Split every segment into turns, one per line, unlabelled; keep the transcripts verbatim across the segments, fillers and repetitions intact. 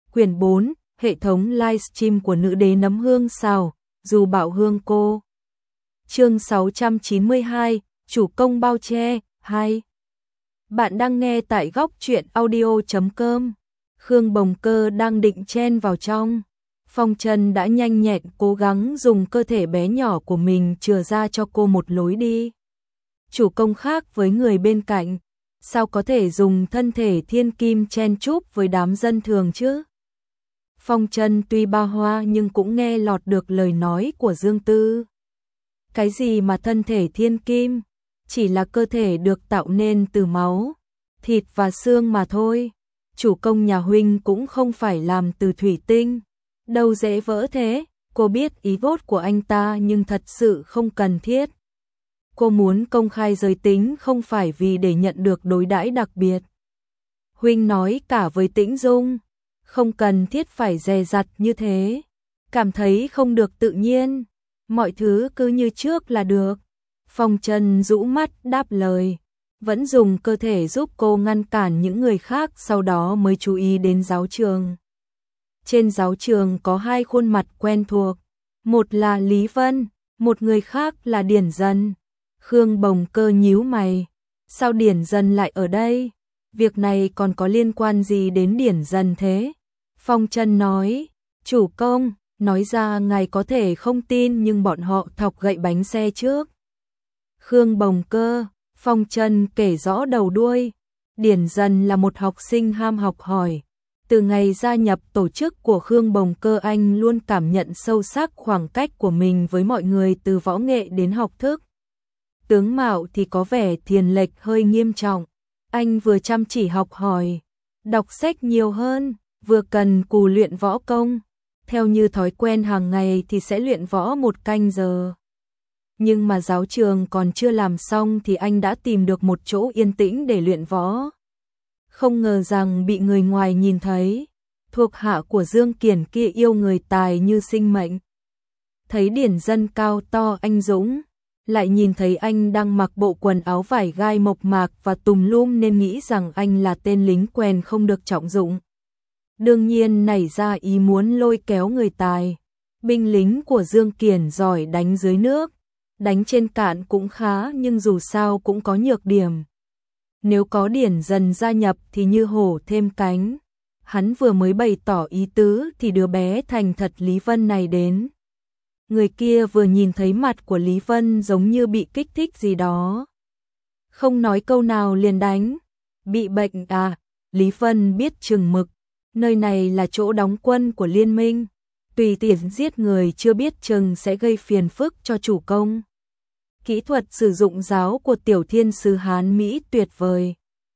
Quyển bốn, hệ thống livestream của nữ đế nấm hương xào, dù bảo hương cô. Chương sáu trăm chín mươi hai, chủ công bao che, hai. Bạn đang nghe tại góc truyện audio chấm com. Khương Bồng Cơ đang định chen vào trong. Phong Trần đã nhanh nhẹn cố gắng dùng cơ thể bé nhỏ của mình chừa ra cho cô một lối đi. Chủ công khác với người bên cạnh, sao có thể dùng thân thể thiên kim chen chúc với đám dân thường chứ? Phong Trần tuy ba hoa nhưng cũng nghe lọt được lời nói của Dương Tư. Cái gì mà thân thể thiên kim, chỉ là cơ thể được tạo nên từ máu, thịt và xương mà thôi. Chủ công nhà huynh cũng không phải làm từ thủy tinh, đâu dễ vỡ thế. Cô biết ý tốt của anh ta nhưng thật sự không cần thiết. Cô muốn công khai giới tính không phải vì để nhận được đối đãi đặc biệt. Huynh nói cả với Tĩnh Dung, không cần thiết phải dè dặt như thế. Cảm thấy không được tự nhiên, mọi thứ cứ như trước là được. Phong Trần rũ mắt đáp lời, vẫn dùng cơ thể giúp cô ngăn cản những người khác, sau đó mới chú ý đến giáo trường. Trên giáo trường có hai khuôn mặt quen thuộc, một là Lý Vân, một người khác là Điển Dân. Khương Bồng Cơ nhíu mày, sao Điển Dân lại ở đây? Việc này còn có liên quan gì đến Điển Dân thế? Phong Trần nói, chủ công, nói ra ngài có thể không tin nhưng bọn họ thọc gậy bánh xe trước. Khương Bồng Cơ, Phong Trần kể rõ đầu đuôi. Điển Dân là một học sinh ham học hỏi. Từ ngày gia nhập tổ chức của Khương Bồng Cơ, anh luôn cảm nhận sâu sắc khoảng cách của mình với mọi người từ võ nghệ đến học thức. Tướng mạo thì có vẻ thiền lệch hơi nghiêm trọng. Anh vừa chăm chỉ học hỏi, đọc sách nhiều hơn, vừa cần cù luyện võ công. Theo như thói quen hàng ngày thì sẽ luyện võ một canh giờ. Nhưng mà giáo trường còn chưa làm xong thì anh đã tìm được một chỗ yên tĩnh để luyện võ. Không ngờ rằng bị người ngoài nhìn thấy, thuộc hạ của Dương Kiển kia yêu người tài như sinh mệnh. Thấy Điển Dân cao to anh dũng, lại nhìn thấy anh đang mặc bộ quần áo vải gai mộc mạc và tùm lum nên nghĩ rằng anh là tên lính quèn không được trọng dụng. Đương nhiên nảy ra ý muốn lôi kéo người tài. Binh lính của Dương Kiển giỏi đánh dưới nước, đánh trên cạn cũng khá nhưng dù sao cũng có nhược điểm. Nếu có Điển Dân gia nhập thì như hổ thêm cánh. Hắn vừa mới bày tỏ ý tứ thì đứa bé thành thật Lý Vân này đến. Người kia vừa nhìn thấy mặt của Lý Vân giống như bị kích thích gì đó. Không nói câu nào liền đánh. Bị bệnh à? Lý Vân biết chừng mực. Nơi này là chỗ đóng quân của liên minh. Tùy tiện giết người chưa biết chừng sẽ gây phiền phức cho chủ công. Kỹ thuật sử dụng giáo của tiểu thiên sứ Hán Mỹ tuyệt vời.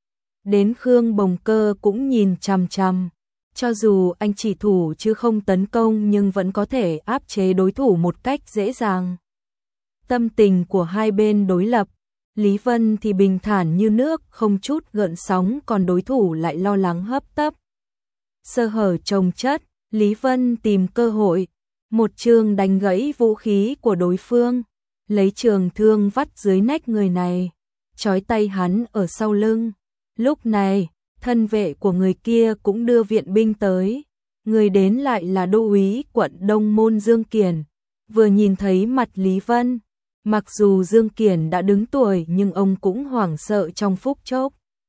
Đến Khương Bồng Cơ cũng nhìn chằm chằm. Cho dù anh chỉ thủ chứ không tấn công nhưng vẫn có thể áp chế đối thủ một cách dễ dàng. Tâm tình của hai bên đối lập. Lý Vân thì bình thản như nước, không chút gợn sóng, còn đối thủ lại lo lắng hấp tấp. Sơ hở chồng chất, Lý Vân tìm cơ hội. Một trường đánh gãy vũ khí của đối phương. Lấy trường thương vắt dưới nách người này, trói tay hắn ở sau lưng. Lúc này, thân vệ của người kia cũng đưa viện binh tới. Người đến lại là đô úy quận Đông Môn Dương Kiển. Vừa nhìn thấy mặt Lý Vân, mặc dù Dương Kiển đã đứng tuổi nhưng ông cũng hoảng sợ trong phút chốc.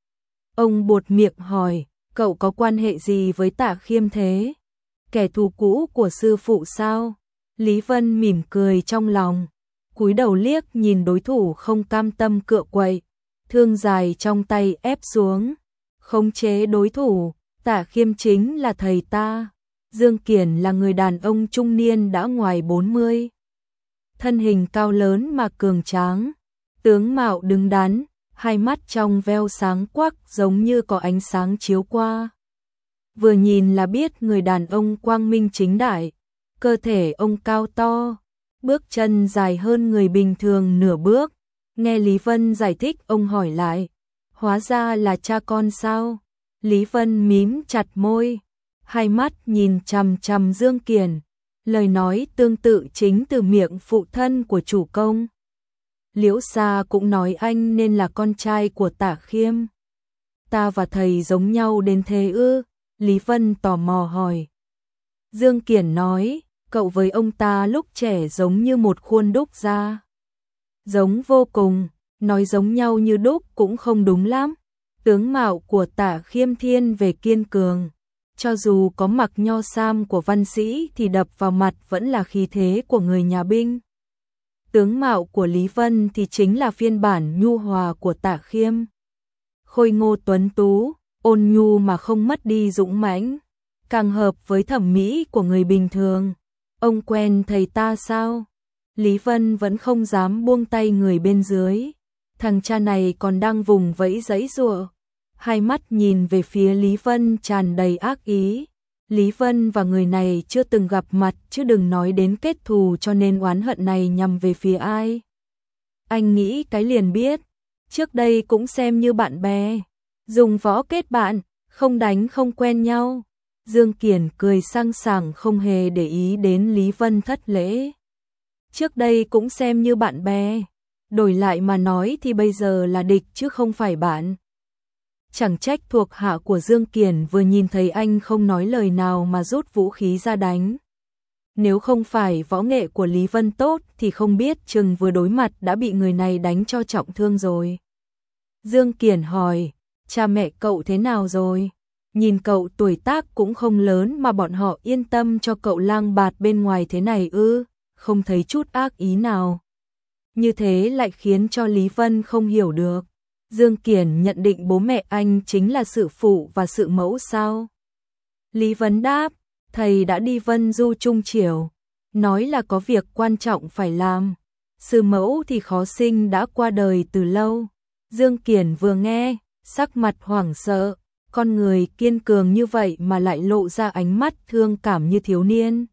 Ông buột miệng hỏi, cậu có quan hệ gì với Tạ Khiêm thế? Kẻ thù cũ của sư phụ sao? Lý Vân mỉm cười trong lòng, cúi đầu liếc nhìn đối thủ không cam tâm cựa quậy, thương dài trong tay ép xuống, khống chế đối thủ. Tạ Khiêm chính là thầy ta. Dương Kiển là người đàn ông trung niên đã ngoài bốn mươi. Thân hình cao lớn mà cường tráng, tướng mạo đứng đắn, hai mắt trong veo sáng quắc giống như có ánh sáng chiếu qua. Vừa nhìn là biết người đàn ông quang minh chính đại, cơ thể ông cao to, bước chân dài hơn người bình thường nửa bước. Nghe Lý Vân giải thích ông hỏi lại, hóa ra là cha con sao? Lý Vân mím chặt môi, hai mắt nhìn chằm chằm Dương Kiển, lời nói tương tự chính từ miệng phụ thân của chủ công. Liễu Sa cũng nói anh nên là con trai của Tạ Khiêm. Ta và thầy giống nhau đến thế ư? Lý Vân tò mò hỏi. Dương Kiển nói, cậu với ông ta lúc trẻ giống như một khuôn đúc ra. Giống vô cùng, nói giống nhau như đúc cũng không đúng lắm. Tướng mạo của Tả Khiêm thiên về kiên cường, cho dù có mặc nho sam của văn sĩ thì đập vào mặt vẫn là khí thế của người nhà binh. Tướng mạo của Lý Vân thì chính là phiên bản nhu hòa của Tả Khiêm. Khôi ngô tuấn tú, ôn nhu mà không mất đi dũng mãnh, càng hợp với thẩm mỹ của người bình thường. Ông quen thầy ta sao? Lý Vân vẫn không dám buông tay người bên dưới. Thằng cha này còn đang vùng vẫy giãy giụa. Hai mắt nhìn về phía Lý Vân tràn đầy ác ý. Lý Vân và người này chưa từng gặp mặt, chứ đừng nói đến kết thù, cho nên oán hận này nhằm về phía ai. Anh nghĩ cái liền biết, trước đây cũng xem như bạn bè, dùng võ kết bạn, không đánh không quen nhau. Dương Kiển cười sang sảng không hề để ý đến Lý Vân thất lễ. Trước đây cũng xem như bạn bè, đổi lại mà nói thì bây giờ là địch chứ không phải bạn. Chẳng trách thuộc hạ của Dương Kiển vừa nhìn thấy anh không nói lời nào mà rút vũ khí ra đánh. Nếu không phải võ nghệ của Lý Vân tốt thì không biết chừng vừa đối mặt đã bị người này đánh cho trọng thương rồi. Dương Kiển hỏi, cha mẹ cậu thế nào rồi? Nhìn cậu tuổi tác cũng không lớn mà bọn họ yên tâm cho cậu lang bạt bên ngoài thế này ư, không thấy chút ác ý nào. Như thế lại khiến cho Lý Vân không hiểu được. Dương Kiển nhận định bố mẹ anh chính là sự phụ và sự mẫu sao? Lý Vân đáp, thầy đã đi Vân Du Trung Triều, nói là có việc quan trọng phải làm. Sư mẫu thì khó sinh đã qua đời từ lâu. Dương Kiển vừa nghe, sắc mặt hoảng sợ, con người kiên cường như vậy mà lại lộ ra ánh mắt thương cảm như thiếu niên.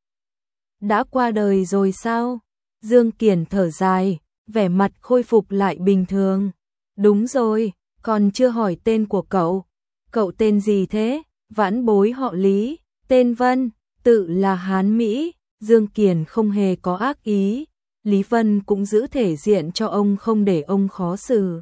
Đã qua đời rồi sao? Dương Kiển thở dài, vẻ mặt khôi phục lại bình thường. Đúng rồi, còn chưa hỏi tên của cậu. Cậu tên gì thế? Vãn bối họ Lý, tên Vân, tự là Hán Mỹ. Dương Kiển không hề có ác ý. Lý Vân cũng giữ thể diện cho ông không để ông khó xử.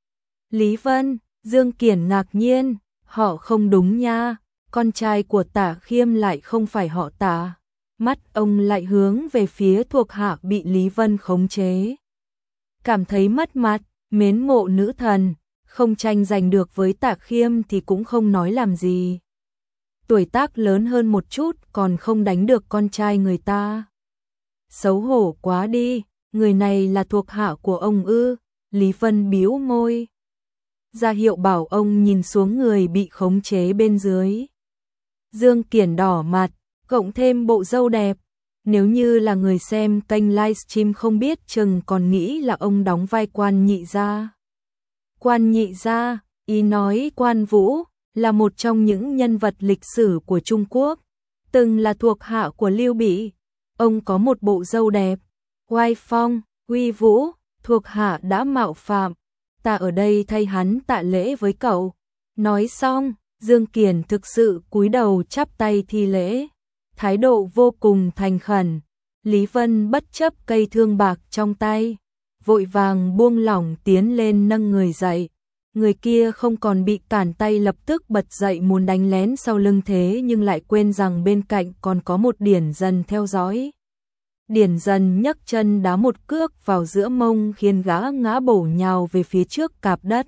Lý Vân, Dương Kiển ngạc nhiên, họ không đúng nha, con trai của Tả Khiêm lại không phải họ Tả. Mắt ông lại hướng về phía thuộc hạ bị Lý Vân khống chế. Cảm thấy mất mặt, mến mộ nữ thần, không tranh giành được với Tả Khiêm thì cũng không nói làm gì. Tuổi tác lớn hơn một chút còn không đánh được con trai người ta. Xấu hổ quá đi, người này là thuộc hạ của ông ư? Lý Vân bĩu môi, ra hiệu bảo ông nhìn xuống người bị khống chế bên dưới. Dương Kiển đỏ mặt, cộng thêm bộ râu đẹp. Nếu như là người xem kênh livestream không biết chừng còn nghĩ là ông đóng vai quan nhị gia. Quan nhị gia, ý nói Quan Vũ, là một trong những nhân vật lịch sử của Trung Quốc, từng là thuộc hạ của Lưu Bị. Ông có một bộ râu đẹp, oai phong, uy vũ, thuộc hạ đã mạo phạm. Ta ở đây thay hắn tạ lễ với cậu. Nói xong, Dương Kiển thực sự cúi đầu chắp tay thi lễ, thái độ vô cùng thành khẩn. Lý Vân bất chấp cây thương bạc trong tay, vội vàng buông lỏng tiến lên nâng người dậy. Người kia không còn bị cản tay, lập tức bật dậy muốn đánh lén sau lưng, thế nhưng lại quên rằng bên cạnh còn có một Điển Dần theo dõi. Điển Dần nhấc chân đá một cước vào giữa mông khiến gã ngã bổ nhào về phía trước cạp đất.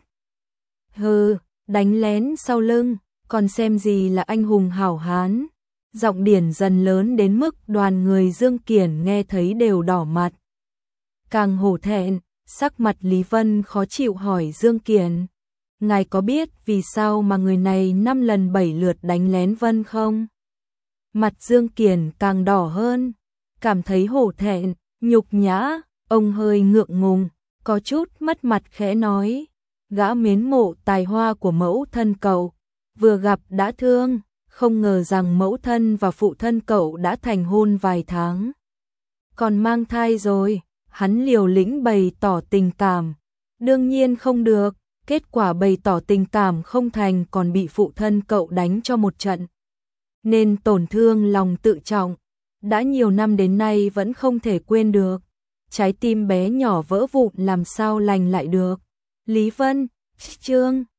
Hừ, đánh lén sau lưng, còn xem gì là anh hùng hảo hán. Giọng Điển Dần lớn đến mức đoàn người Dương Kiển nghe thấy đều đỏ mặt. Càng hổ thẹn, sắc mặt Lý Vân khó chịu hỏi Dương Kiển, ngài có biết vì sao mà người này năm lần bảy lượt đánh lén Vân không? Mặt Dương Kiển càng đỏ hơn, cảm thấy hổ thẹn, nhục nhã, ông hơi ngượng ngùng, có chút mất mặt khẽ nói, gã mến mộ tài hoa của mẫu thân cậu, vừa gặp đã thương, không ngờ rằng mẫu thân và phụ thân cậu đã thành hôn vài tháng. Còn mang thai rồi, hắn liều lĩnh bày tỏ tình cảm, đương nhiên không được, kết quả bày tỏ tình cảm không thành còn bị phụ thân cậu đánh cho một trận. Nên tổn thương lòng tự trọng, đã nhiều năm đến nay vẫn không thể quên được. Trái tim bé nhỏ vỡ vụn làm sao lành lại được. Lý Vân, chương